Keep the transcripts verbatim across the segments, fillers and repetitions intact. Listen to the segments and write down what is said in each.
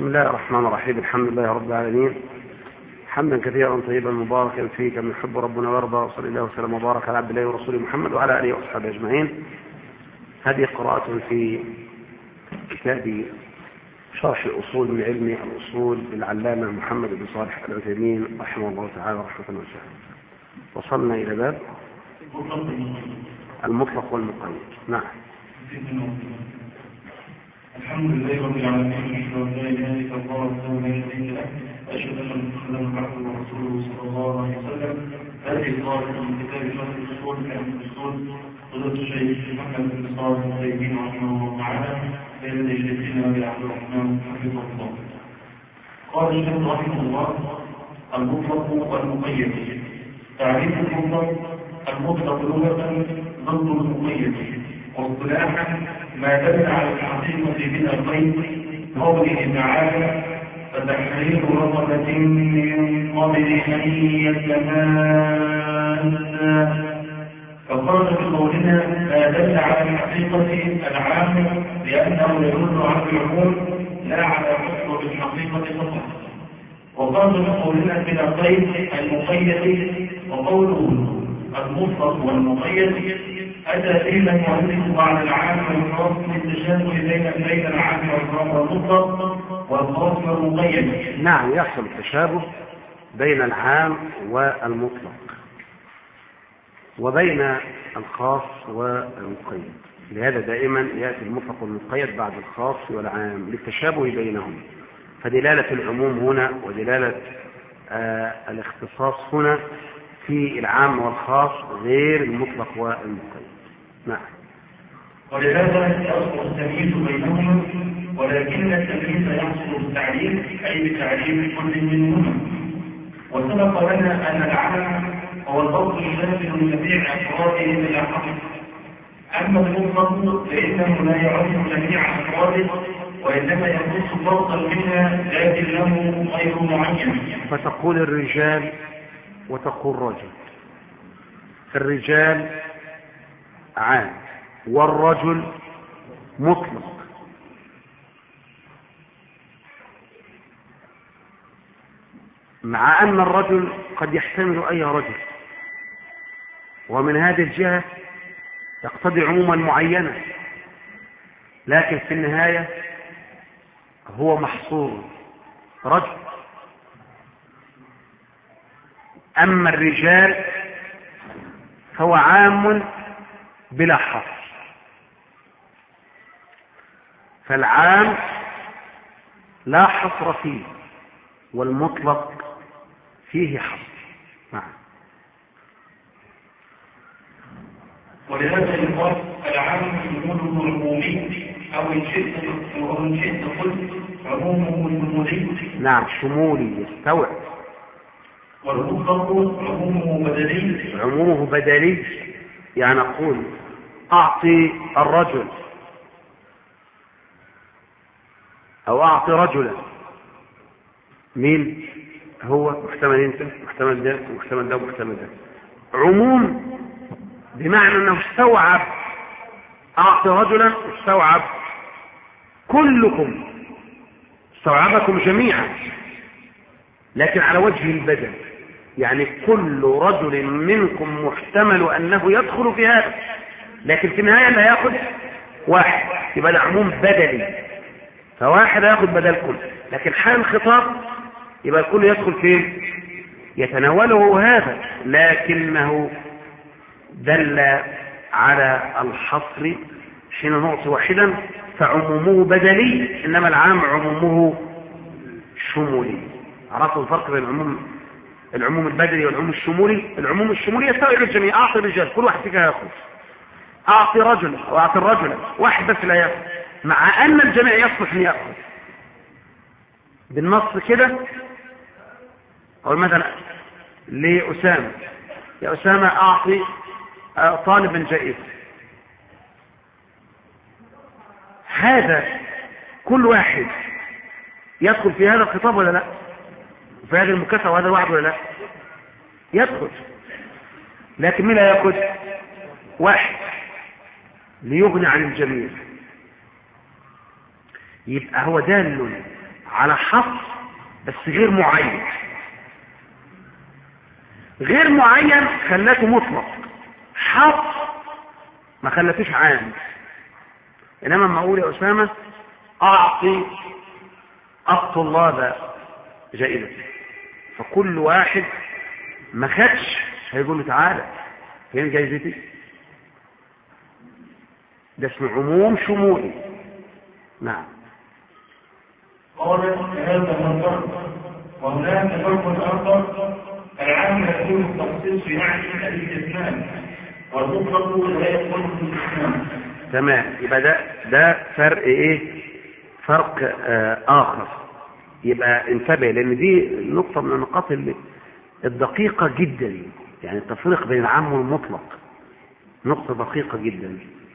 بسم الله الرحمن الرحيم. الحمد لله رب العالمين، حمدا كثيرا طيبا مباركا فيه كما يحب ربنا ويرضى، وصلى الله وسلم وبارك على عبد الله ورسوله محمد وعلى اله واصحابه اجمعين. هذه قراءة في كتاب شرح الاصول من علم الاصول للعلامة محمد بن صالح العثيمين رحمه الله تعالى رحمة واسعة. وصلنا الى باب المطلق والمقيد. نعم. الحمد لله رب العالمين، اشهد ان لا اله الا الله وحده لا شريك له، واشهد ان محمدا عبده ورسوله صلى الله عليه وسلم. هذه قراءة من كتاب شرح الاصول كلام الاصول قدرة الشيخ محمد بن صالح العثيمين رحمه الله تعالى بين شيخنا ابي عبد الرحمن حفظه الله. قال الشيخ رحمه الله: المطلق والمقيد. تعريف المطلق: المطلق لغة ضد المقيد، واصطلاحا ما دل على الحقيقة من القيد، قوله تعالى: فتحرير رقبة من قبل أن يتماسا. فقال بقولنا ما دل على الحقيقة العامة لأنه يدل على العموم لا على مطلق الحقيقة فقط. وقال بقولنا بلا قيد المقيد، وقوله المطلق والمقيد أتى فيما يعرف بعد العام والخاص للتشابه بين بين العام والمطلق والخاص والمقيد. نعم، يحصل التشابه بين العام والمطلق وبين الخاص والمقيد، لهذا دائما يأتي المطلق والمقيد بعد الخاص والعام للتشابه بينهم. فدلالة العموم هنا ودلالة آه الاختصاص هنا في العام والخاص غير المطلق والمقيد. نعم. ولهذا يصدر التمييز بينهما، ولكن التمييز يحصل بالتعريف أي بتعريف كل منهما. وسبق لنا أن العام هو الضبط الشامل لجميع أفراده بلا حصر، أما المطلق فإنه لا يعرف جميع أفراده وإنما يخص فرقا منها لكن له غير معين. فتقول الرجال وتقول رجل. الرجال عام والرجل مطلق. مع أن الرجل قد يحتمل أي رجل، ومن هذه الجهة يقتضي عموما معينا، لكن في النهاية هو محصور رجل. أما الرجال فهو عام بلا حصر، فالعام لا حصر فيه والمطلق فيه حصر. نعم. ولهذا يقال العام شموله العمومي، أو إن شئت أو إن شئت قلت عمومه الشمولي. نعم، شمولي يستوعب. والمطلق عمومه بدلي. عمومه بدلي، يعني نقول أعطي الرجل أو أعطي رجلا. مين هو؟ محتمل انت، محتمل ده، محتمل ده، محتمل ده. عموم بمعنى أنه استوعب. أعطي رجلا استوعب كلكم، استوعبكم جميعا، لكن على وجه البدل، يعني كل رجل منكم محتمل أنه يدخل في هذا، لكن في النهاية لا يأخذ واحد، يبقى العموم بدلي، فواحد يأخذ بدل كل. لكن حال الخطاب يبقى الكل يدخل فين؟ يتناوله هذا، لكنه دل على الحصر حين نعطي واحدا فعمومه بدلي، إنما العام عمومه شمولي. عرفتوا الفرق بين العموم العموم البدلي والعموم الشمولي؟ العموم الشمولي يستوعب الجميع. أعطي الرجال، كل واحد فيك يأخذ. أعطي رجل أو أعطي الرجل، واحد بس لا يأخذ، مع أن الجميع يصلح أن يأخذ. بالنص كده، أو مثلا لأسامة: يا أسامة أعطي طالبا جائزة. هذا كل واحد يدخل في هذا الخطاب ولا لا؟ في هذه المكافأة وهذا الوعد ولا لا؟ يدخل. لكن مين لا يأخذ؟ واحد، ليغني عن الجميع. يبقى هو دال على حصر بس غير معين. غير معين خلاته مطلق، حصر ما خلتوش عام. انما لما اقول يا اسامه اعطي الطلاب جائزه، فكل واحد ما خدش هيقول له تعالى فين جائزتي؟ ده اسمه عموم شمولي. نعم. قال هذا الفرق، وهناك فرق اخر، العام يكون التخصيص يعني الاستثناء، والمطلق لا يكون الاستثناء. تمام. يبقى ده ده فرق ايه؟ فرق آه اخر. يبقى انتبه، لان دي نقطه من النقاط اللي الدقيقه جدا، يعني التفريق بين العام والمطلق نقطه دقيقه جدا،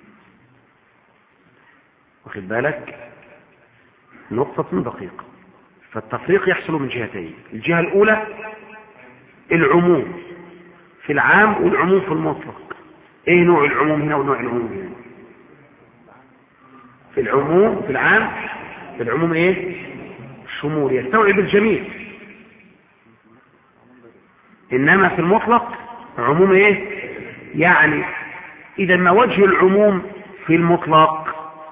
واخد بالك؟ نقطه دقيقه. فالتفريق يحصل من جهتين. الجهه الاولى العموم في العام والعموم في المطلق. ايه نوع العموم هنا ونوع العموم هنا؟ في العموم في العام في العموم ايه؟ شمول يستوعب الجميع. انما في المطلق عموم ايه؟ يعني اذا ما وجه العموم في المطلق؟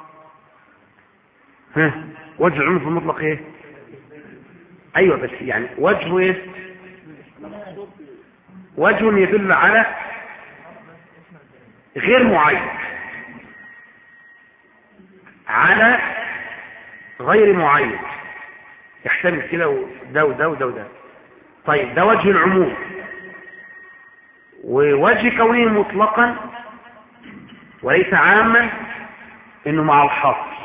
ها وجه العموم في المطلق ايه؟ ايوه بس يعني وجهه ايه؟ وجه يدل على غير معين، على غير معين، يحتمل كده وده وده وده وده. طيب ده وجه العموم. ووجه كونه مطلقا وليس عاما انه مع الحصر.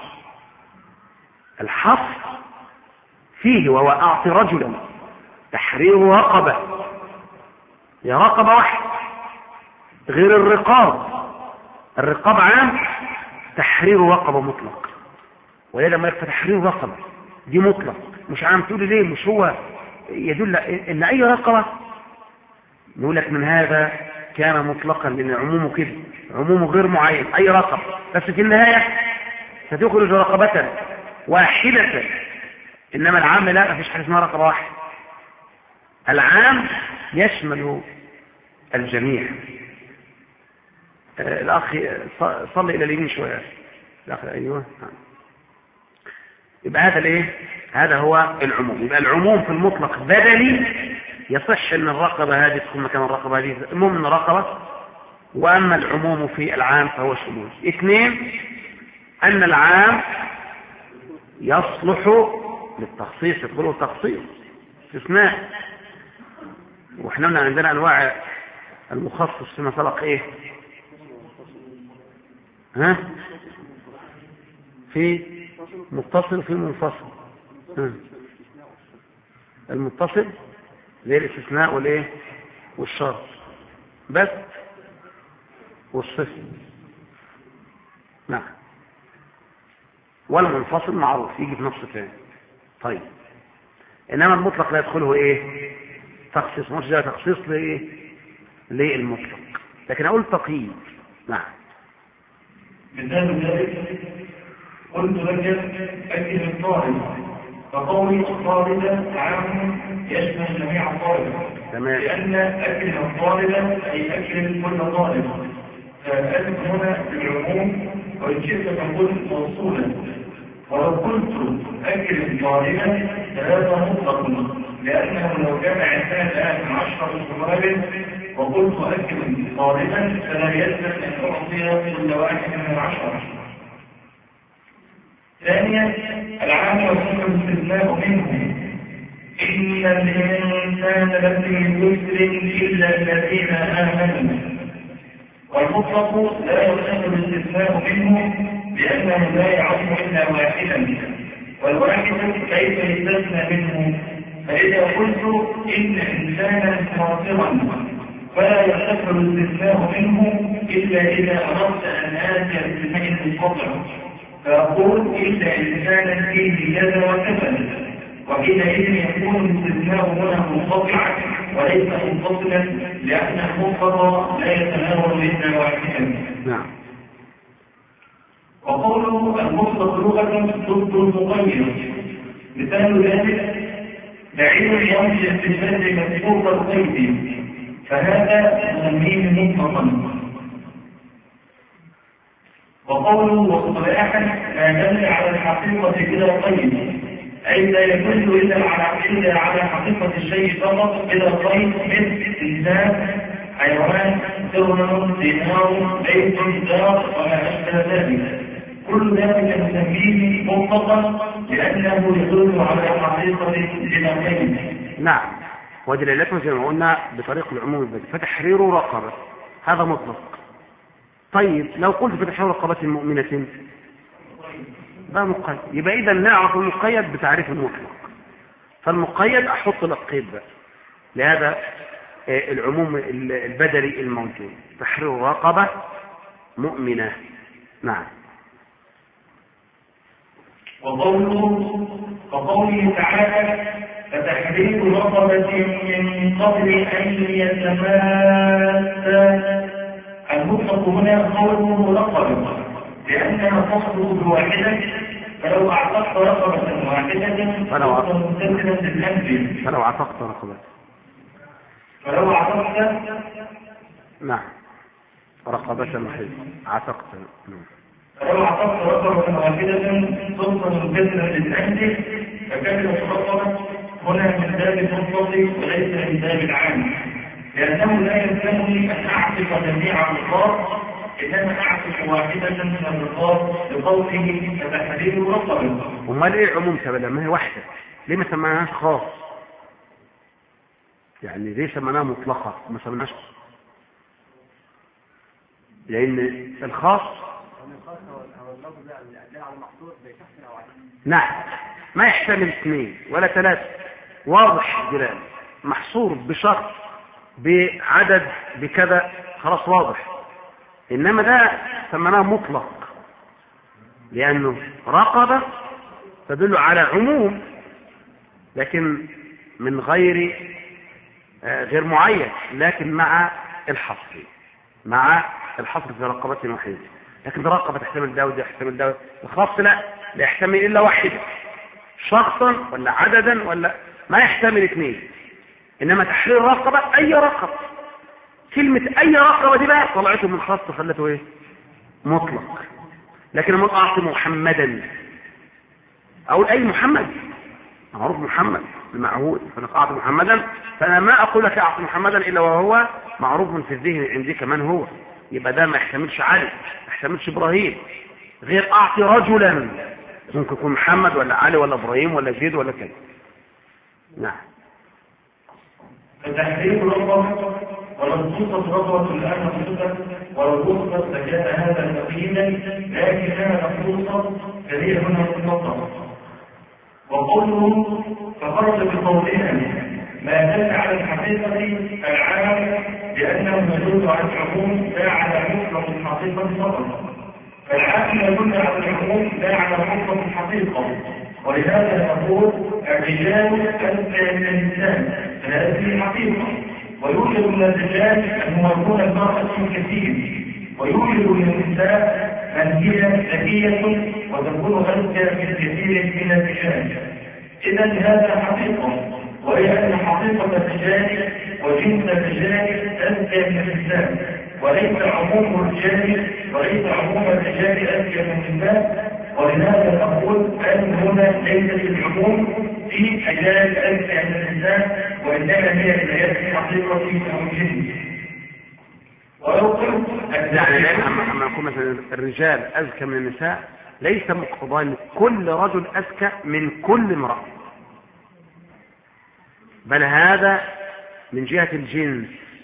الحصر فيه وهو اعطي رجلا تحرير رقبه، يا رقبه واحده، غير الرقاب. الرقاب عام، تحرير رقبه مطلق. ولذا ما يكفي تحرير رقبه دي مطلق مش عام. تقول ليه مش هو يدل ان اي رقبه؟ نقول لك من هذا كان مطلقا، لان عمومه كده، عمومه غير معين، اي رقبه، بس في النهايه ستخرج رقبه واحده. انما العام لا، مفيش حاجه اسمها رقبه واحده. العام يشمل الجميع. آه الاخ صلي الى اليمين شويه. الاخ ايوه. يبقى هذا الايه؟ هذا هو العموم. يبقى العموم في المطلق بدلي، يصح ان الرقبه هذه تكون مكان الرقبه هذه، المهم ان رقبه. واما العموم في العام فهو شمول. اثنين، ان العام يصلح للتخصيص، يدخله تخصيص استثناء. واحنا عندنا انواع المخصص فيما سبق ايه؟ ها؟ في متصل وفي منفصل. ها؟ المتصل زي الاستثناء والايه؟ والشرط بس، والصفر. نعم. والمنفصل معروف يجي في نص ثاني. طيب انما المطلق لا يدخله ايه؟ تخصيص. مش ده تخصيص لايه؟ للمطلق. لكن اقول تقييد. نعم. مثال ذلك قلت لك اكل الطالب، فقولي الطالب عام يشمل جميع الطالب. تمام. لان اكل الطالب اي اكل كل طالب، فاكل هنا بالعموم، وان شئت تقول موصولا. ولو قلت اكل طالبا فهذا مطلق، لانه لو جمع الثاني الان عشرة طلاب وقلت اكل طالبا فلا يلزم ان اعطي كل واحد من العشرة. ثانيا، العام يكون الاستثناء منه، ان الانسان لفي خسر الا الذين امنوا. والمطلق لا يكون الاستثناء منه لانه لا يعم الا واحدا، والواحد كيف يستثنى منه؟ فاذا قلت ان انسانا خاسرا فلا يصح الاستثناء منه الا اذا اردت ان اتي باستثناء منقطع، فأقول إلا إنسانا فيه كذا وكذا، وحينئذ يكون الاستثناء هنا منقطعا وليس منفصلا، لأن المنقطع لا يتناول إلا واحدا. نعم. وقوله المطلق لغة ضد المقيد، مثال ذلك بعيد اليوم الاستجابة مذكور القيد، فهذا نسميه مطلقا. وقوله واصطلاحا ما دل على الحقيقة بلا قيد، أي لا يدل إلا على إلا على حقيقة الشيء فقط بلا قيد، مثل إنسان، حيوان، درهم، دينار، بيت، دار وما أشبه ذلك. كل ذلك نسميه مطلقا لأنه يدل على حقيقة بلا قيد. نعم، ودلالته زي ما قلنا بطريق العموم البديهي، فتحرير رقبة هذا مطلق. طيب لو قلت فتحرير رقبة مؤمنة ده مقيد، يبقى إذا نعرف المقيد بتعريف المطلق، فالمقيد أحط له قيد بقى لهذا العموم البدلي الموجود، تحرير رقبة مؤمنة. نعم. وقوله وقوله تعالى فتحرير رقبة من قبل أن يتماسا، المطلق هنا قوله رقبة لأنها تصدق بواحدة، فلو أعتقت رقبة واحدة فلو ممتثلا للأمر فلو أعتقت رقبة فلو أعتقت نعم رقبة محيط عتقت فلو أعتقت رقبة واحدة ثم ممتثلا للأمر فكلمة رقبة هنا من باب المطلق وليس من باب العام، لأنه لا يلزمني أن أعتق جميع الرقاب، إنما أعتق واحدة من الرقاب لقوله فتحرير رقبة. أمال إيه عموم سبيل؟ ما هي واحدة، ليه ما سمعناش خاص؟ يعني ليه سمعناها مطلقة ما سمعناش؟ لأن الخاص نعم ما يحتمل اثنين ولا ثلاثة، واضح جلال، محصور بشرط بعدد بكذا خلاص واضح. إنما ده سمناه مطلق لأنه رقبة تدل على عموم لكن من غير آه غير معين، لكن مع الحصر مع الحصر في رقبة وحيدة. لكن رقبة تحتمل ده وده يحتمل ده، الخاص لا لا يحتمل إلا واحدة، شخصا ولا عددا ولا ما يحتمل اثنين. إنما تحرير رقبة أي رقبة، كلمة أي رقبة دي بقى طلعته من خاص خلته إيه مطلق. لكن لما أعطي محمدا أقول أي محمد معروف محمد المعهود، فأنا أعطي محمدا فأنا ما أقول لك أعطي محمدا إلا وهو معروف في الذهن عندي كمان هو، يبقى ده ما يحتملش علي ما يحتملش إبراهيم. غير أعطي رجلا ممكن يكون محمد ولا علي ولا إبراهيم ولا زيد ولا كذا. نعم. فتحرير رقبة ولو خصت رقبة الآن مخصوصة ولو خصت لكان هذا تقييدا، لكنها مخصوصة فهي هنا مطلقة. وقوله فخرج بقولها ما دل على الحقيقة العام لأنه يدل على العموم لا على مطلق الحقيقة فقط، فالعام يدل على العموم لا على مطلق الحقيقة. ولهذا نقول الرجال أذكى من النساء، فهذه حقيقة. ويوجد من الرجال الممارسون المرأة كثير، ويوجد من النساء من هي ذكية وتكون أذكى من كثير من الرجال. إذا هذا حقيقة، وهي أن حقيقة الرجال وجنس الرجال أذكى من النساء، وليس عموم الرجال وليس عموم الرجال أذكى من النساء. ولهذا نقول أن هنا ليست العموم في حجاج أذكى من النساء، وإنما هي الآيات حقيقة أو جنس. ولو قلت يعني أما نقول مثلا الرجال أذكى من النساء ليس مقتضى كل رجل أذكى من كل امرأة، بل هذا من جهة الجنس،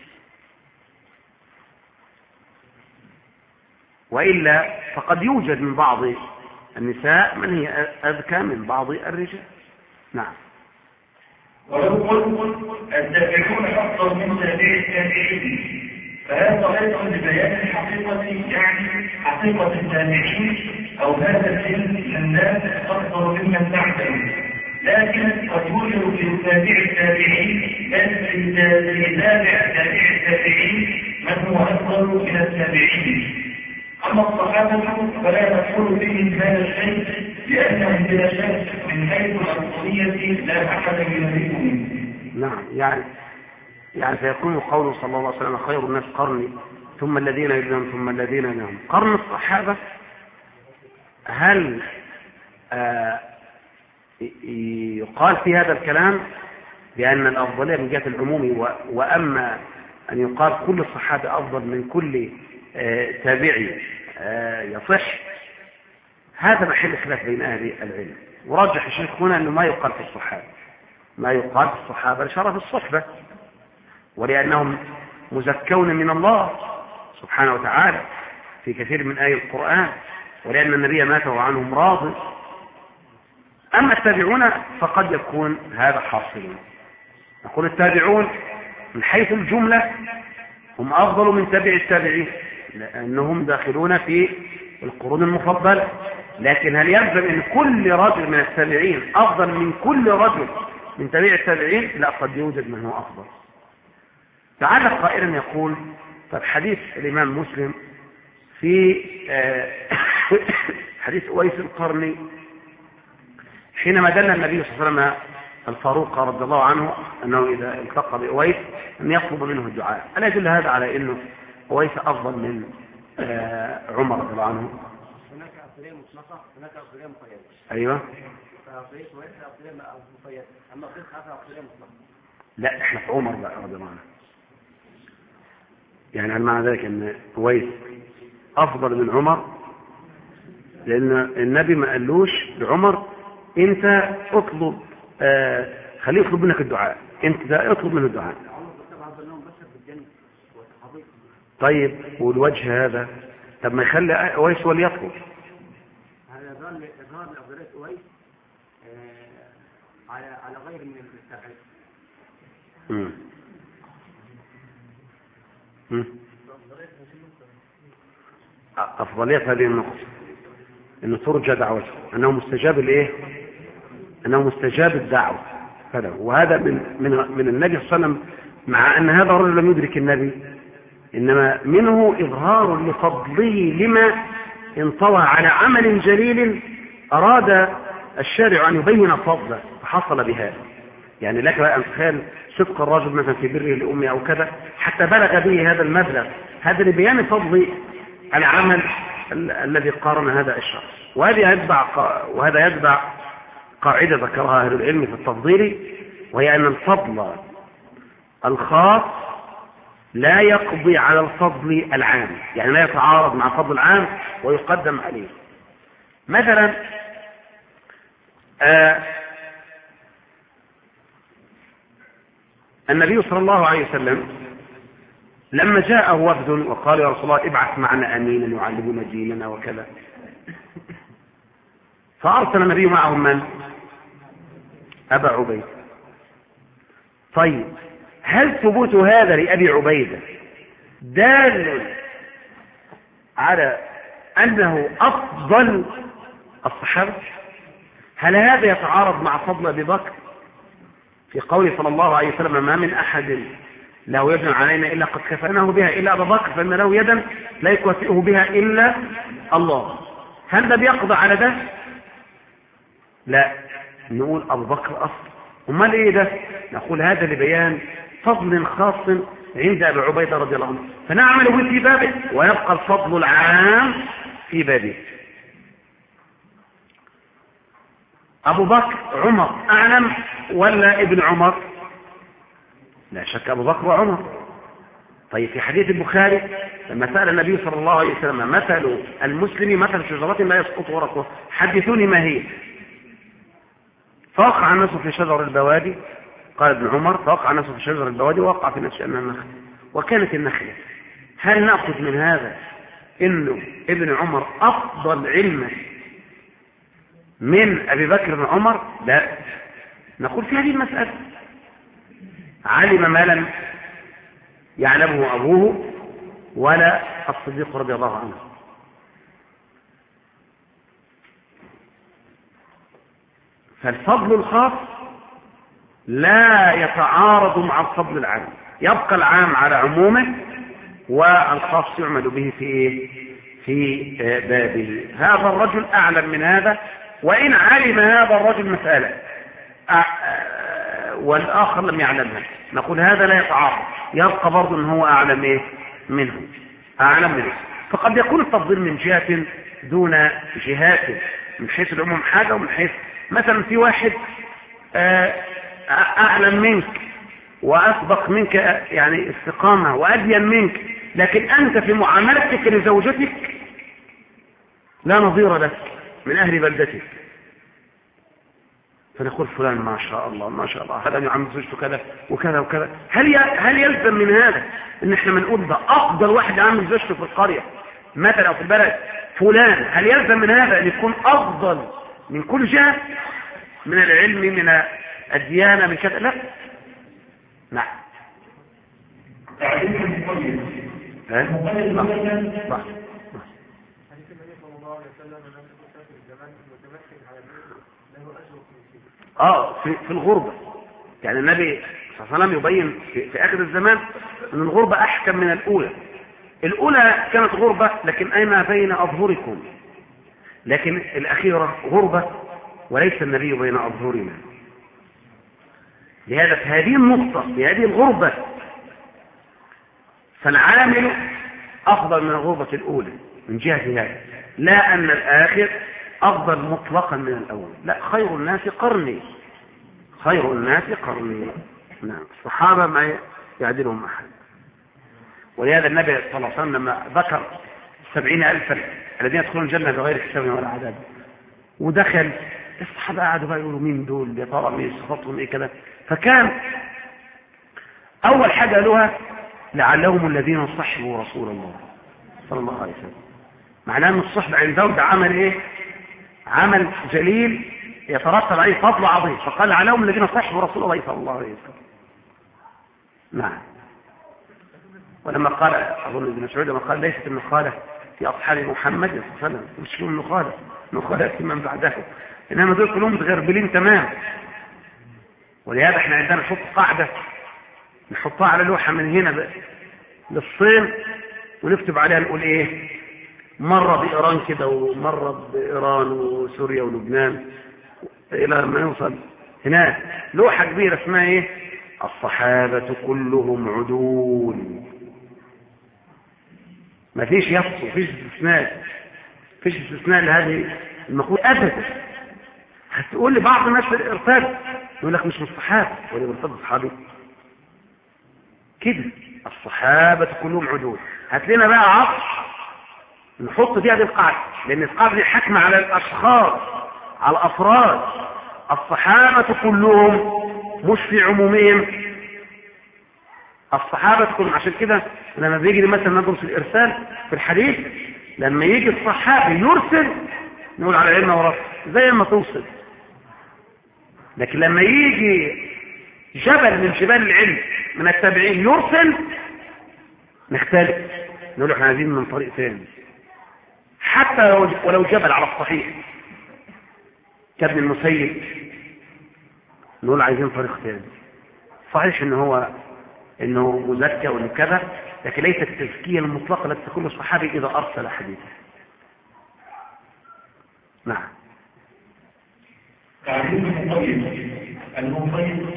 وإلا فقد يوجد من بعض النساء من هي أذكى من بعض الرجال. نعم. ولو قلت التابعون أفضل من تابع التابعين، فهذا أيضا لبيان الحقيقة، يعني حقيقة التابعين أو هذا الجنس من الناس أفضل ممن تعتبر. لكن قد يوجد في تابع التابعين بل في تابع تابع التابعين من هو أفضل من التابعين. أما الصحابة فلا نقول فيهم هذا الشيء، لأنهم بلا شك من حيث الأفضلية لا أحد يملكهم. نعم، يعني يعني سيكون قوله صلى الله عليه وسلم خير الناس قرني ثم الذين يلونهم ثم الذين يلونهم. قرن الصحابة هل آه يقال في هذا الكلام بأن الأفضلية من جهة العموم، وأما أن يقال كل الصحابة أفضل من كل آه تابعي آه يصح؟ هذا محل خلاف بين أهل العلم. ورجح الشيخ هنا أنه ما يقال في الصحابة ما يقال في الصحابة لشرف الصحبة، ولأنهم مزكون من الله سبحانه وتعالى في كثير من آيات القرآن، ولأن النبي مات وعنهم راض. أما التابعون فقد يكون هذا حاصلا. نقول التابعون من حيث الجملة هم أفضل من تابع التابعين لأنهم داخلون في القرون المفضلة، لكن هل يلزم أن كل رجل من التابعين أفضل من كل رجل من تابع التابعين؟ لا، قد يوجد من هو أفضل. تعالى قائلا يقول طب حديث الإمام مسلم في حديث أويس القرني حينما دل النبي صلى الله عليه وسلم الفاروق رضي الله عنه أنه إذا التقى بأويس أن يطلب منه الدعاء، ألا يدل هذا على أنه أويس أفضل من عمر رضي الله عنه؟ هناك أفضلية مطلقة، هناك أفضلية مقيدة. أيوة. فأفضلية أويس أفضلية مقيدة، أما أفضلية خمسة أفضلية مطلقة. لا، إحنا في عمر بقى رضي الله عنه. يعني هل معنى ذلك أن أويس أفضل من عمر؟ لأن النبي ما قالوش لعمر أنت اطلب آه خليه يطلب منك الدعاء، أنت اطلب منه الدعاء. طيب والوجه هذا طب ما يخلي أويس هو اللي يطلب. هذا إظهار إظهار لأفضلية أويس على على غير من التابعين. امم امم أفضلية هذه النقطة أنه ترجى دعوته، أنه مستجاب الإيه؟ أنه مستجاب الدعوة. هذا وهذا من من من النبي صلى الله عليه وسلم، مع أن هذا الرجل لم يدرك النبي، إنما منه إظهار لفضله لما انطوى على عمل جليل أراد الشارع أن يبين فضله فحصل بهذا. يعني لك أن تخيل صدق الرجل مثلا في بره لأمه أو كذا حتى بلغ به هذا المبلغ، هذا لبيان فضل العمل الذي قارن هذا الشخص. وهذا يتبع وهذا يتبع قاعدة ذكرها أهل العلم في التفضيل، وهي أن الفضل الخاص لا يقضي على الفضل العام، يعني لا يتعارض مع الفضل العام ويقدم عليه. مثلا آه النبي صلى الله عليه وسلم لما جاءه وفد وقال يا رسول الله ابعث معنا أمينا يعلمنا ديننا وكذا، فأرسل النبي معهم من؟ أبا عبيدة. طيب هل ثبوت هذا لأبي عبيدة دال على أنه أفضل الصحابة؟ هل هذا يتعارض مع فضل أبي بكر في قوله صلى الله عليه وسلم ما من أحد له يد علينا إلا قد كفأناه بها إلا أبا بكر فإن له يدا لا يكافئه بها إلا الله؟ هل ده بيقضى على ده؟ لا، نقول أبو بكر أصل. امال ايه ده؟ نقول هذا لبيان فضل خاص عند ابي عبيده رضي الله عنه، فنعمل به في بابه ويبقى الفضل العام في بابه. ابو بكر عمر اعلم ولا ابن عمر؟ لا شك ابو بكر وعمر. طيب في حديث البخاري لما سأل النبي صلى الله عليه وسلم مثل المسلم مثل شجرة لا يسقط ورقها حدثوني ما هي؟ فوقع الناس في شجر البوادي، قال ابن عمر فوقع الناس في شجر البوادي ووقع في نفس أنها النخل، وكانت النخلة. هل نأخذ من هذا إنه ابن عمر أفضل علما من أبي بكر بن عمر؟ لا، نقول في هذه المسألة علم ما لم يعلمه أبوه ولا الصديق رضي الله عنه. فالفضل الخاص لا يتعارض مع الفضل العام، يبقى العام على عمومه والخاص يعمل به في إيه؟ في بابه. هذا الرجل أعلم من هذا وإن علم هذا الرجل مسألة والآخر لم يعلمها نقول هذا لا يتعارض، يبقى برضه ان هو أعلم إيه منه أعلم منه. فقد يكون التفضيل من جهة دون جهات، من حيث العموم حاجة، ومن حيث مثلا في واحد أعلم منك وأسبق منك يعني استقامة وأدين منك، لكن أنت في معاملتك لزوجتك لا نظير لك من أهل بلدتك، فنقول فلان ما شاء الله ما شاء الله هذا يعامل زوجته كذا وكذا وكذا. هل هل يلزم من هذا ان احنا بنقول ده افضل واحد يعامل زوجته في القريه مثلا او في البلد فلان؟ هل يلزم من هذا ان يكون افضل من كل جهه، من العلم من الديانه من كذا؟ لا. نعم. تعليم المقيد المقيد مثلا صح. اه في, في الغربة، يعني النبي صلى الله عليه وسلم يبين في, في اخر الزمان ان الغربة احكم من الاولى. الاولى كانت غربة لكن اين بين اظهركم، لكن الاخيرة غربة وليس النبي بين اظهرنا. لهذا في هذه النقطة في هذه الغربة فالعامل افضل من الغربة الاولى من جهة هذا، لا ان الاخر أفضل مطلقا من الأول، لا. خير الناس قرني خير الناس قرني. نعم. الصحابة ما يعدلهم أحد. ولهذا النبي صلى الله عليه وسلم لما ذكر سبعين ألفا الذين يدخلون الجنة بغير حساب ولا عذاب، ودخل الصحابة قعدوا بقى يقولوا مين دول يا ترى مين صفاتهم ايه كده، فكان أول حاجة قالوها لعلهم الذين صحبوا رسول الله صلى الله عليه وسلم. معناه أن الصحبة عندهم ده عمل ايه؟ عمل جليل يترتب عليه فضل عظيم، فقال عليهم الذين صحبوا رسول الله صلى الله عليه وسلم. نعم. ولما قال أظن ابن مسعود لما قال ليست النخالة في أصحاب محمد صلى الله عليه وسلم، مش لهم نخالة، نخالة في من بعده، إنما دول كلهم متغربلين تمام. ولهذا احنا عندنا نحط قاعدة نحطها على لوحة من هنا للصين ونكتب عليها نقول ايه؟ مرة بإيران كده ومرة بإيران وسوريا ولبنان إلى ما يوصل هناك لوحة كبيرة اسمها إيه؟ الصحابة كلهم عدول. ما فيش يفصل، ما فيش استثناء، ما فيش استثناء لهذه المقولة أبدا. هتقول لي بعض الناس في الإرتاد يقول لك مش من الصحابة ولا من الصحابي كده، الصحابة كلهم عدول. هات لنا بقى عطش نحط فيها هذه القاعدة، لأن القاعدة دي حكم على الأشخاص على الأفراد. الصحابة كلهم مش في عمومهم، الصحابة كلهم. عشان كده لما بيجي مثلا ندرس الإرسال في الحديث، لما يجي الصحابي يرسل نقول على علم ورسل زي ما توصل، لكن لما يجي جبل من جبال العلم من التابعين يرسل نختلف، نقول احنا عايزين من طريق ثاني، حتى ولو جبل على الصحيح كابن المسيب نقول عايزين طريق ثاني. صحيح ان هو انه مزكى وانه كذا، لكن ليست التزكيه المطلقه التي تكون الصحابي اذا ارسل حديثا. نعم. تعريف المقيد المقيد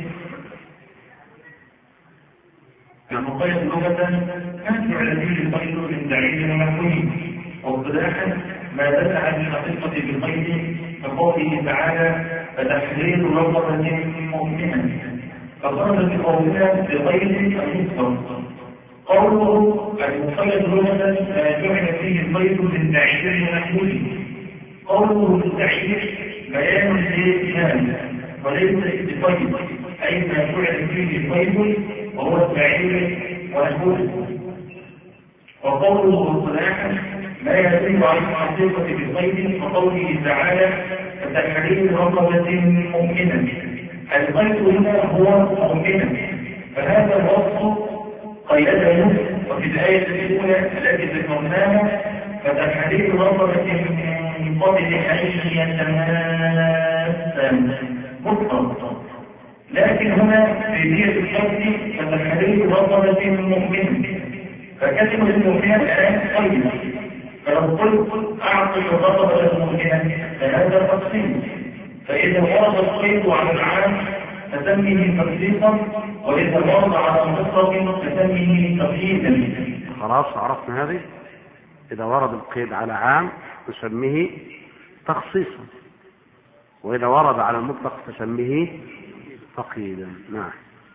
المقيد لغة كان يعلمه القيد من دليل ومفهوم، واصطلاحا ما دل على الحقيقة بالقيد كقوله تعالى فتحرير رقبة مؤمنة، فقال بقولها بقيد المفرد. قوله المقيد لغة ما جعل فيه القيد من دليل ومفهوم. قوله بالتعريف بيان للإسلام وليس بقيد، أي ما جعل فيه القيد وهو التعريف والحكم. وقوله اصطلاحا لا يدل على الحقيقة بالقيد كقوله تعالى فتحرير رقبة مؤمنة. القيد هنا هو مؤمنة، فهذا الوصف قيده. وفي الآية الأولى التي ذكرناها فتحرير رقبة من قبل أن يتماسا مطلق، لكن هنا في نية الشرط فتحرير رقبة مؤمنة، فكلمة المؤمنة الآن قيد. فلو قلت أعطي رقبة مؤمنة فهذا تقسيم. فإذا ورد القيد على العام فسميه تخصيصا، وإذا ورد على المطلق فسميه تقييدا. خلاص عرفنا هذه. إذا ورد القيد على عام نسميه تخصيصا، وإذا ورد على المطلق فسميه تقييدا. نعم.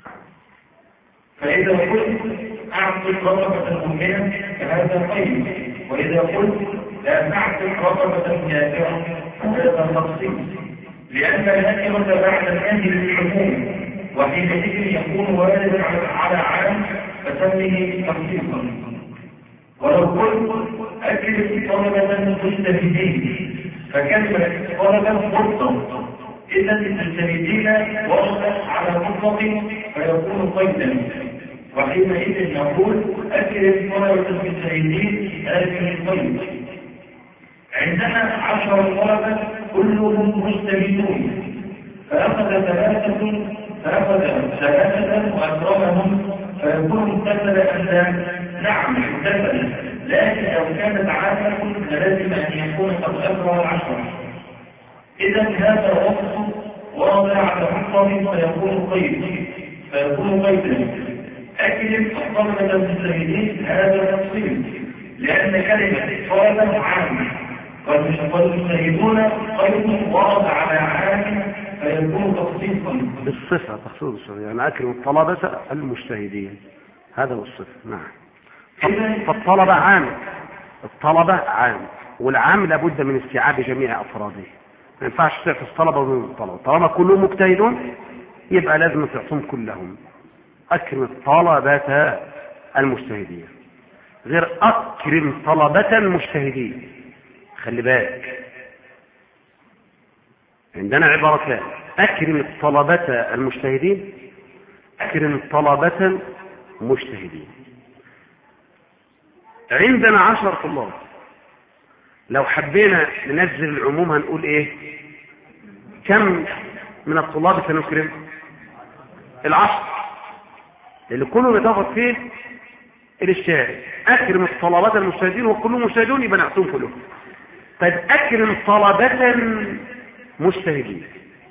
فإذا قلت أعطف رقبة مؤمنة فهذا قيد، وإذا قلت لا تعطف رقبة كافرة فهذا تخصيص، لأن النكرة بعد النهي للحكم، وحينئذ يكون واردا على عام فسميه تخصيصا. ولو قلت أكرم طلبة مجتهدين فكلمة طلبة مطلق، إذا المجتهدين وردت على مطلق فيكون قيدا، وحينئذ نقول أكرم طلبة المجتهدين هذه القيد. عندنا عشر طلبة كلهم مجتهدون، فأخذ ثلاثة فأخذ ثلاثة وأكرمهم فيكون امتثل أن نعم امتثل، لكن لو كانت عامة فلازم أن يكون قد أكرم العشرة. إذا هذا وصف واضع على مطلق فيكون قيد فيكون قيدا. أكرم طلبة المجتهدين هذا تفصيل، لأن كلمة طلبة عامة والمجتهدون قيد ورد على عام فيكون تخصيصا بالصفة. تخصيص يعني أكرم الطلبة المجتهدين هذا هو الصفة. نعم. فالطلبة عام، الطلبة عام، والعام لابد من استيعاب جميع أفراده. ما ينفعش تعطي الطلبة ومن الطلبة، طالما كلهم مجتهدون يبقى لازم تعطيهم كلهم. أكرم الطلبة المجتهدين غير أكرم طلبة المجتهدين. خلي بالك، عندنا عبارتان: أكرم الطلبة المجتهدين، أكرم الطلبة المجتهدين. عندنا عشر طلاب، لو حبينا ننزل العموم هنقول ايه؟ كم من الطلاب سنكرم؟ العشر، اللي كله يتفق فيه الاشتهاد. أكرم الطلبة المجتهدين وكلهم مجتهدون يبقى نعطيهم كلهم. طيب أكرم طلبة مجتهدين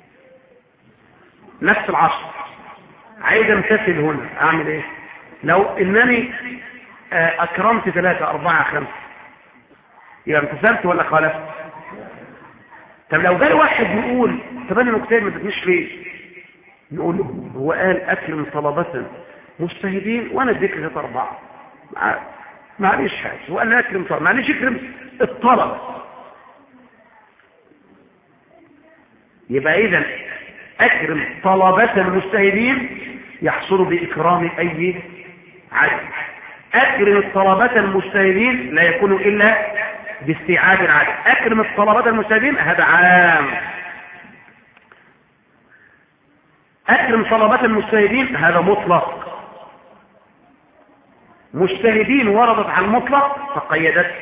نفس العشر، عايز امتثل هنا اعمل ايه؟ لو انني اكرمت ثلاثة اربعة خمسة يبقى امتثلت ولا خالفت؟ طب لو جاء واحد يقول طب انا مجتهد ما تدنيش ليه؟ نقول له هو قال اكرم طلبة مجتهدين وانا اديك ثلاثة اربعة، معلش حاجة، هو قال لي اكرم طلبة، معلش اكرم الطلبة. يبقى اذا اكرم طلبة المجتهدين يحصل باكرام اي عدد. اكرم الطلبة المجتهدين لا يكون الا باستيعاب العدد. اكرم الطلبة المجتهدين هذا عام. اكرم طلبة المجتهدين هذا مطلق. مجتهدين وردت على المطلق فقيدت،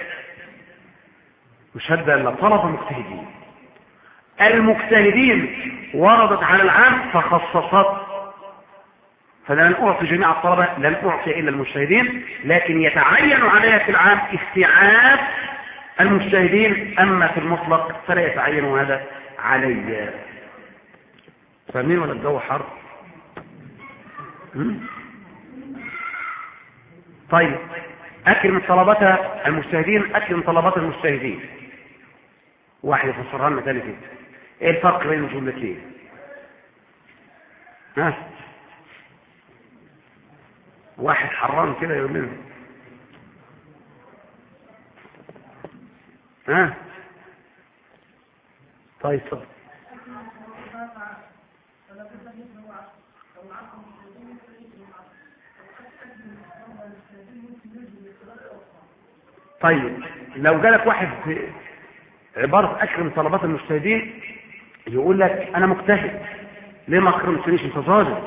مش هذا الا طلبة مجتهدين. المجتهدين وردت على العام فخصصت، فلن أعطي جميع الطلبة، لن أعطي إلا المجتهدين، لكن يتعين عليها في العام استيعاب المجتهدين، أما في المطلق فلا يتعين هذا علي. فاهمين ولا الجو حر؟ طيب أكرم طلبة المجتهدين، أكرم طلبة المجتهدين. واحد يفسرها لنا ثالث كده، ايه الفرق بين الجملتين؟ ها واحد حرام كده يقول لنا. ها طيب صح. طيب لو جالك واحد عبارة أكرم طلبات المجتهدين يقول لك أنا مجتهد، ليه ما أكرمتنيش أنت ظالم؟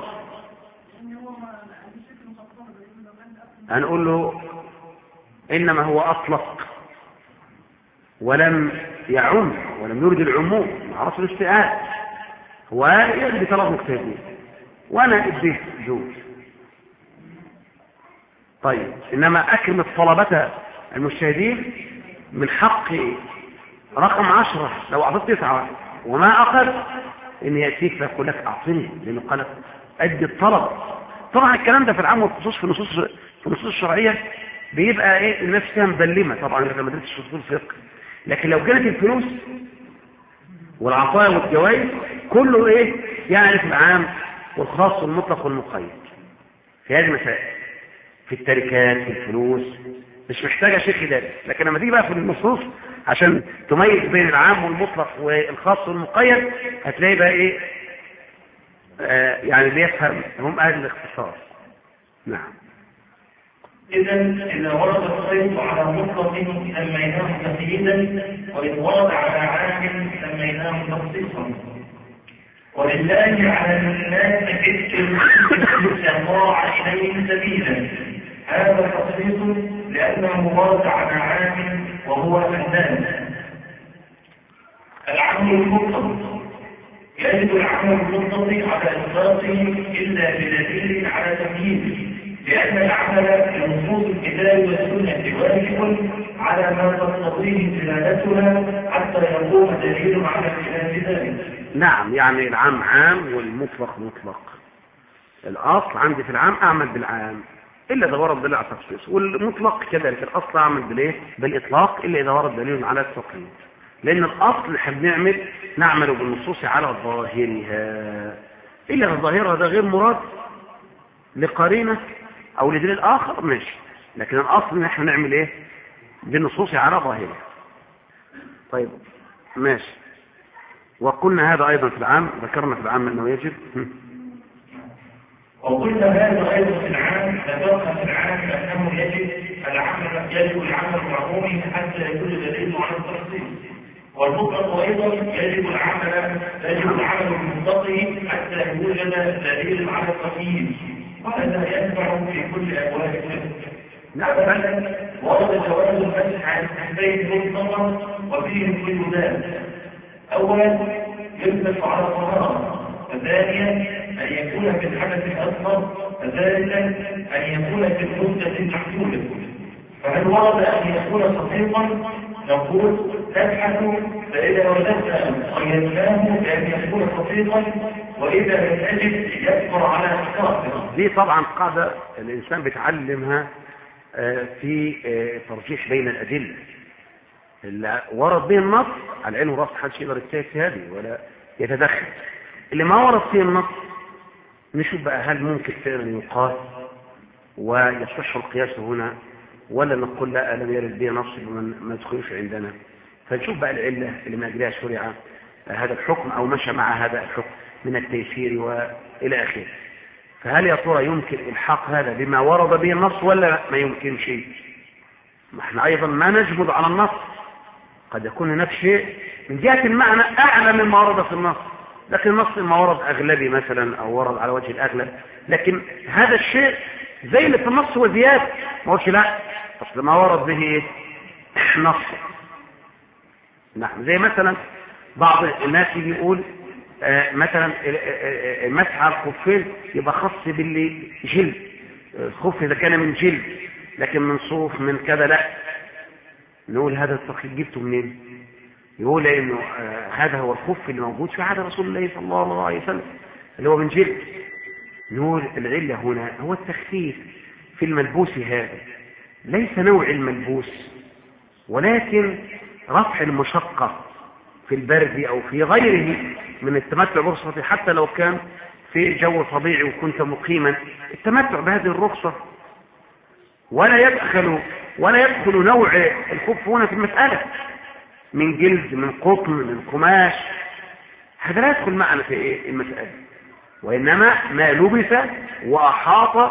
هنقول له إنما هو أطلق ولم يعم ولم يرد العموم، ما عرفش الاستيعاب، هو يرد طلب مجتهدين وأنا أديه دول. طيب إنما أكرم الطلبة المجتهدين من حق رقم عشرة لو أعطيت تسعة وما أخذ إن يأتيك فيقول لك أعطني، لأنه قال أدي الطلب. طبعا الكلام ده في العام والخصوص في النصوص في النصوص الشرعية بيبقى إيه الناس فيها مبلمة طبعا لما درست اصول الفقه، لكن لو جالت الفلوس والعطايا والجوائز كله إيه يعرف العام والخاص والمطلق والمقيد في هذه المسائل، في التركات في الفلوس مش محتاجة شيخ يدرس. لكن لما تيجي بقى في النصوص عشان تميز بين العام والمطلق والخاص والمقيد هتلاقي بقى ايه آه يعني بيفهم هم اهل الاختصاص. نعم. إذا إذا ورد الصيد على مطلق سميناه تقييدا، وإن ورد على عام سميناه تخصيصا. ولله على الناس حج البيت استطاع إليه سبيلا، هذا تخصيص لأنه ورد على عام وهو الناس. العمل المطلق يجب العمل المطلق على إطلاقه إلا بدليل على تمييزه، لأن العمل في نصوص الكتاب والسنة واجب على ما تقتضيه دلالتها حتى يقوم دليل على خلاف ذلك. نعم، يعني العام عام والمطلق مطلق. الأصل عندي في العام أعمل بالعام إلا إذا ورد دليل على التخصيص، والمطلق كذلك الأصل أعمل بالإيه؟ بالإطلاق إلا إذا ورد دليل على التقييد، لأن الأصل احنا بنعمل نعمل بالنصوص على ظاهرها، إلا إذا ظاهرها ده غير مراد لقرينة أو لدليل آخر ماشي، لكن الأصل إن احنا نعمل إيه؟ بالنصوص على ظاهرها. طيب ماشي. وقلنا هذا أيضا في العام، ذكرنا في العام أنه يجب. وقلنا هذا أيضا في العام، ذكرنا في العام أنه يجب العمل يجب العمل العمومي حتى يكون دليل على التخصيص، والمطلق أيضا يجب العمل يجب العمل بالمطلق حتى يوجد دليل على التقييد، وهذا ينفع في كل أبواب الفقه. نعم. ورد جواز المسح عن الحدين مطلقا وفيه قيودات. أولا يمسح على الطهارة، وثانيا أن يكون في الحدث الأصغر، وثالثا أن يكون في المدة المحدودة. فهل ورد أن يكون صديقا؟ نقول تبحث، فإذا وجدنا قيدناه بأن يكون صديقا، وإذا لم يجد يكفر على اختاره. دي طبعا قاعدة الإنسان بيتعلمها في ترجيح بين الأدلة اللي ورد به النص على العين والراس، محدش يقدر يجتهد في هذه ولا يتدخل. اللي ما ورد فيه النص نشوف بقى هل ممكن فعلا يقاس ويصح القياس هنا، ولا نقول لا لم يرد به نص ما يدخلش عندنا، فنشوف بقى العلة اللي من أجلها شرع هذا الحكم أو مشى مع هذا الحكم من التيسير وإلى آخره. فهل يا ترى يمكن إلحاق هذا بما ورد به النص ولا ما يمكن شيء؟ ما احنا أيضا ما نجمد على النص، قد يكون هناك شيء من جهة المعنى أعلى مما ورد في النص، لكن النص ما ورد أغلبي مثلا أو ورد على وجه الأغلب، لكن هذا الشيء زي اللي في النص وزيادة، ما هوش لا أصل ما ورد به إيه؟ نص. نعم، زي مثلا بعض الناس يقول آه مثلا المسح على الخفين يبقى خاص باللي جلد، الخف إذا كان من جلد، لكن من صوف من كذا لا. نقول هذا التقييد جبته منين؟ يقول انه آه هذا هو الخف اللي موجود في عهد رسول الله صلى الله عليه وسلم اللي هو من جلد. نقول العلة هنا هو التخفيف في الملبوس، هذا ليس نوع الملبوس ولكن رفع المشقة في البرد أو في غيره من التمتع برخصة، حتى لو كان في جو طبيعي وكنت مقيما، التمتع بهذه الرخصة ولا يدخل ولا يدخل نوع الخف هنا في المسألة من جلد من قطن من قماش، هذا لا يدخل معنا في إيه المسألة، وإنما ما لبس وأحاط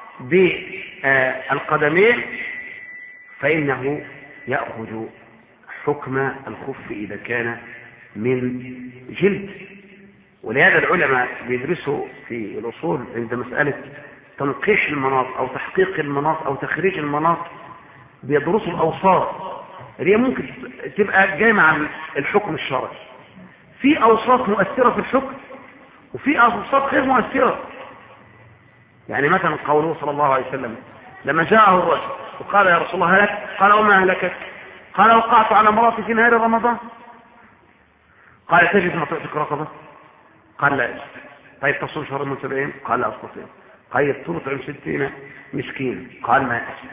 بالقدمين فإنه يأخذ حكم الخف إذا كان من جلد. ولهذا العلماء بيدرسوا في الأصول عند مسألة تنقيح المناط أو تحقيق المناط أو تخريج المناط بيدرسوا الأوصاف اللي هي ممكن تبقى جاية مع الحكم الشرعي. في أوصاف مؤثرة في الحكم وفي أوصاف غير مؤثرة. يعني مثلا قوله صلى الله عليه وسلم لما جاءه الرجل وقال يا رسول الله هلك، قال وما أهلكك؟ قال وقعت على مراتي في نهار رمضان. قال تجد ما تعتق رقبة؟ قال لا. طيب تصوم شهر متبعين؟ قال لا أستطيع. طيب تطعم ستين مسكين؟ قال ما أستطيع.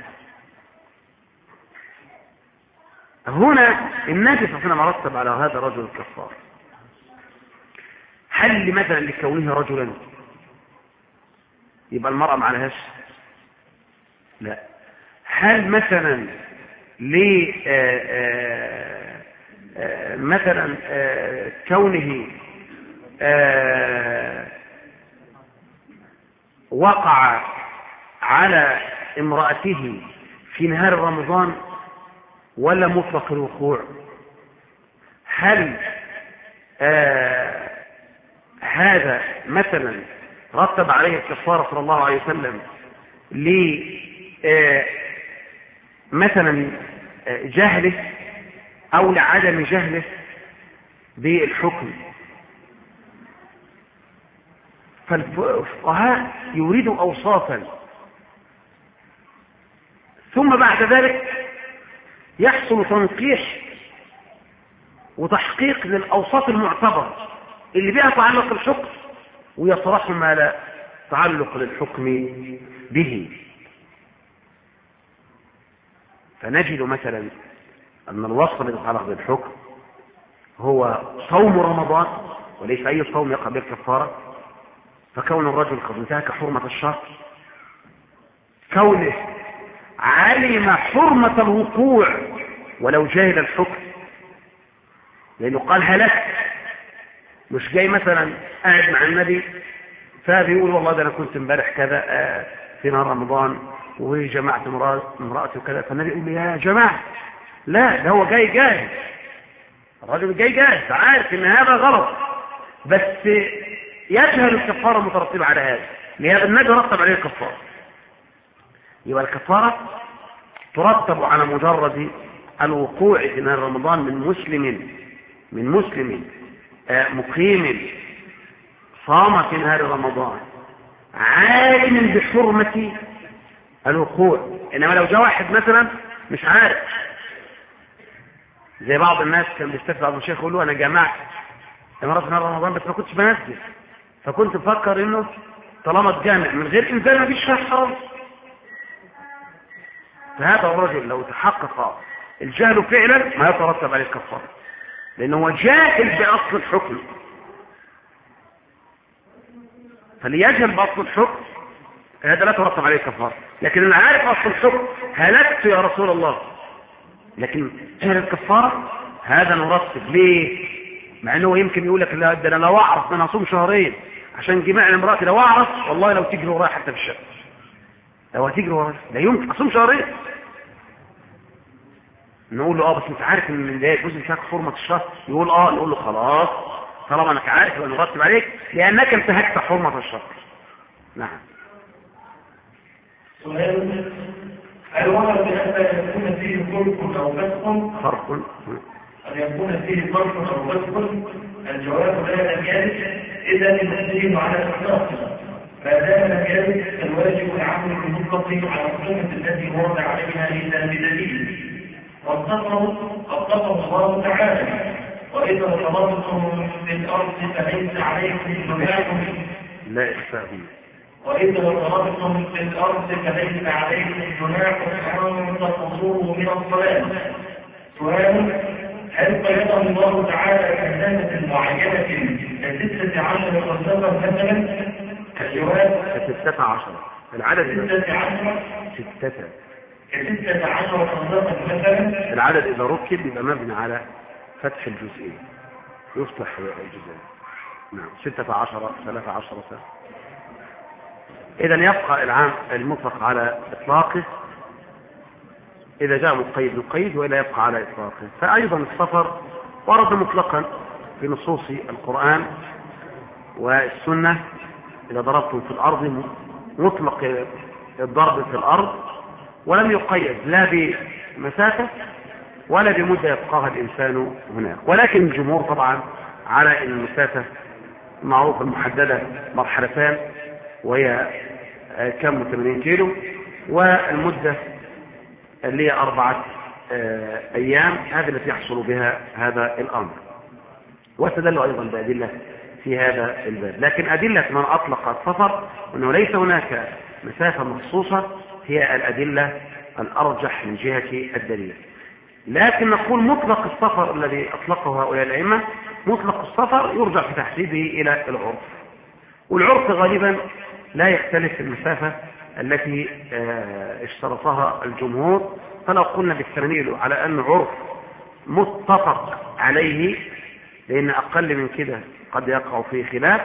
هنا النبي صلى الله عليه وسلم رتب على هذا الرجل الكفار. هل مثلا لكونه رجلا يبقى المرأة ما عليهاش؟ لا. هل مثلا ل مثلا كونه وقع على امرأته في نهار رمضان ولا مطلق الوقوع؟ هل آه هذا مثلا رتب عليه الكفارة صلى الله عليه وسلم ل آه مثلا آه جهله او لعدم جهله بالحكم؟ فالفقهاء يريدوا اوصافا ثم بعد ذلك يحصل تنقيح وتحقيق للأوصاف المعتبرة اللي بها تعلق الحكم، ويطرح ما لا تعلق للحكم به. فنجد مثلا أن الوصف الذي يتعلق بالحكم هو صوم رمضان وليس أي صوم يقع بالكفارة، فكون الرجل قد انتهك حرمة الشهر، كونه علم حرمة الوقوع ولو جاهل الحكم، لأنه قال هلك، مش جاي مثلا قاعد مع النبي فبيقول والله ده أنا كنت امبارح كذا في نهار رمضان وجمعت امرأتي وكذا، فالنبي يقول لي يا جماعة لا، ده هو جاي جاهل، الرجل جاي جاهل عارف ان هذا غلط، بس يجهل الكفارة المترتبة على هذا، لهذا النبي رتب عليه الكفارة. يبقى الكفارة ترتب على مجرد الوقوع في نهار رمضان من مسلم من مسلم مقيم صام في نهار رمضان عالم بحرمة الوقوع. انما لو جاء واحد مثلا مش عارف، زي بعض الناس كان بيستفسر ابو الشيخ يقول له انا جمعت امارات في نهار رمضان بس ما كنتش بنزل، فكنت بفكر انه طالما اتجمع من غير انزال ما فيش فيها حرام. فهذا الرجل لو تحقق الجهل فعلا ما يترتب عليه الكفاره، لانه هو جاهل باصل الحكم، فليجهل باصل الحكم هذا لا ترتب عليه الكفاره. لكن انا عارف اصل الحكم هلكت يا رسول الله، لكن جهل الكفاره هذا نرتب ليه؟ مع انه يمكن يقول لك لا ده انا لو اعرف انا اصوم شهرين عشان جماع امراتي، لو اعرف والله لو تجري ورايا حتى في الشارع، لو هتجري ورايا لا يمكن اصوم شهرين. نقول له اه بس انت عارف ان ده جزء فيها حرمه الشهر، يقول اه، نقول له خلاص طالما انك عارف ونرتب عليك لانك انتهكت حرمه الشهر. نعم. سؤال: هل ورد بأن يكون فيه فرق أو فسق؟ فرق أن يكون فيه فرق أو فسق؟ الجواب لا لم يرد، إذا الدليل على إطلاقه، ما دام لم يرد الواجب العمل بالمطلق على الحكمة التي ورد عليها إلا بدليل. واتقوا الله تعالى: وإذا ضربتم في الأرض فليس عليكم جناح لا إخفاء وإذا ضربتم في الأرض فليس عليكم جناح أن تقصروا من الصلاة. سؤال: هل قيد الله تعالى كلمة معينة كستة عشر خلصة مثلا؟ الجواب: كستة عشر العدد ستة عشر ستة كستة عشر خلصة مثلا. العدد إذا ركب يبقى مبني على فتح الجزئين، يفتح الجزئين. نعم. ستة عشر ثلاثة عشر سنة. إذا يبقى العام المطلق على إطلاقه إذا جاء مقيد مقيد، وإلا يبقى على إطلاقه. فأيضا السفر ورد مطلقا في نصوص القرآن والسنة: إذا ضربتم في الأرض، مطلق الضرب في الأرض ولم يقيد لا بمسافة ولا بمدة يبقاها الإنسان هناك. ولكن الجمهور طبعا على أن المسافة معروفة المحددة مرحلتان وهي كم ثمانين كيلو، والمدة اللي هي أربعة أيام، هذه التي يحصل بها هذا الأمر. واستدلوا أيضا بأدلة في هذا الباب. لكن أدلة من أطلق السفر وأنه ليس هناك مسافة مخصوصة هي الأدلة الأرجح من جهة الدليل. لكن نقول مطلق السفر الذي أطلقه هؤلاء الأئمة، مطلق السفر يرجع في تحديده إلى العرف، والعرف غالبا لا يختلف المسافة التي اشترطها الجمهور. فلو قلنا بالتمنيل على أن عرف متفق عليه، لأن أقل من كده قد يقع فيه خلاف،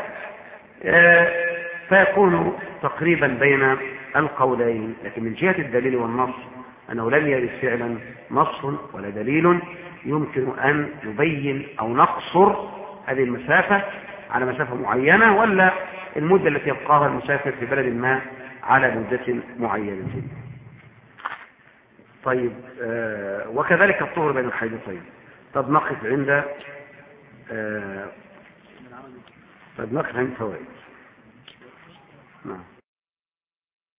فيكون تقريبا بين القولين. لكن من جهة الدليل والنص أنه لم يرد فعلا نص ولا دليل يمكن أن نبين أو نقصر هذه المسافة على مسافة معينة، ولا المدة التي يبقاها المسافر في بلد ما على مدة معينة. طيب، آه وكذلك الطهر بين الحيضتين. طب نقف عند آه طب نقف عند فوائد.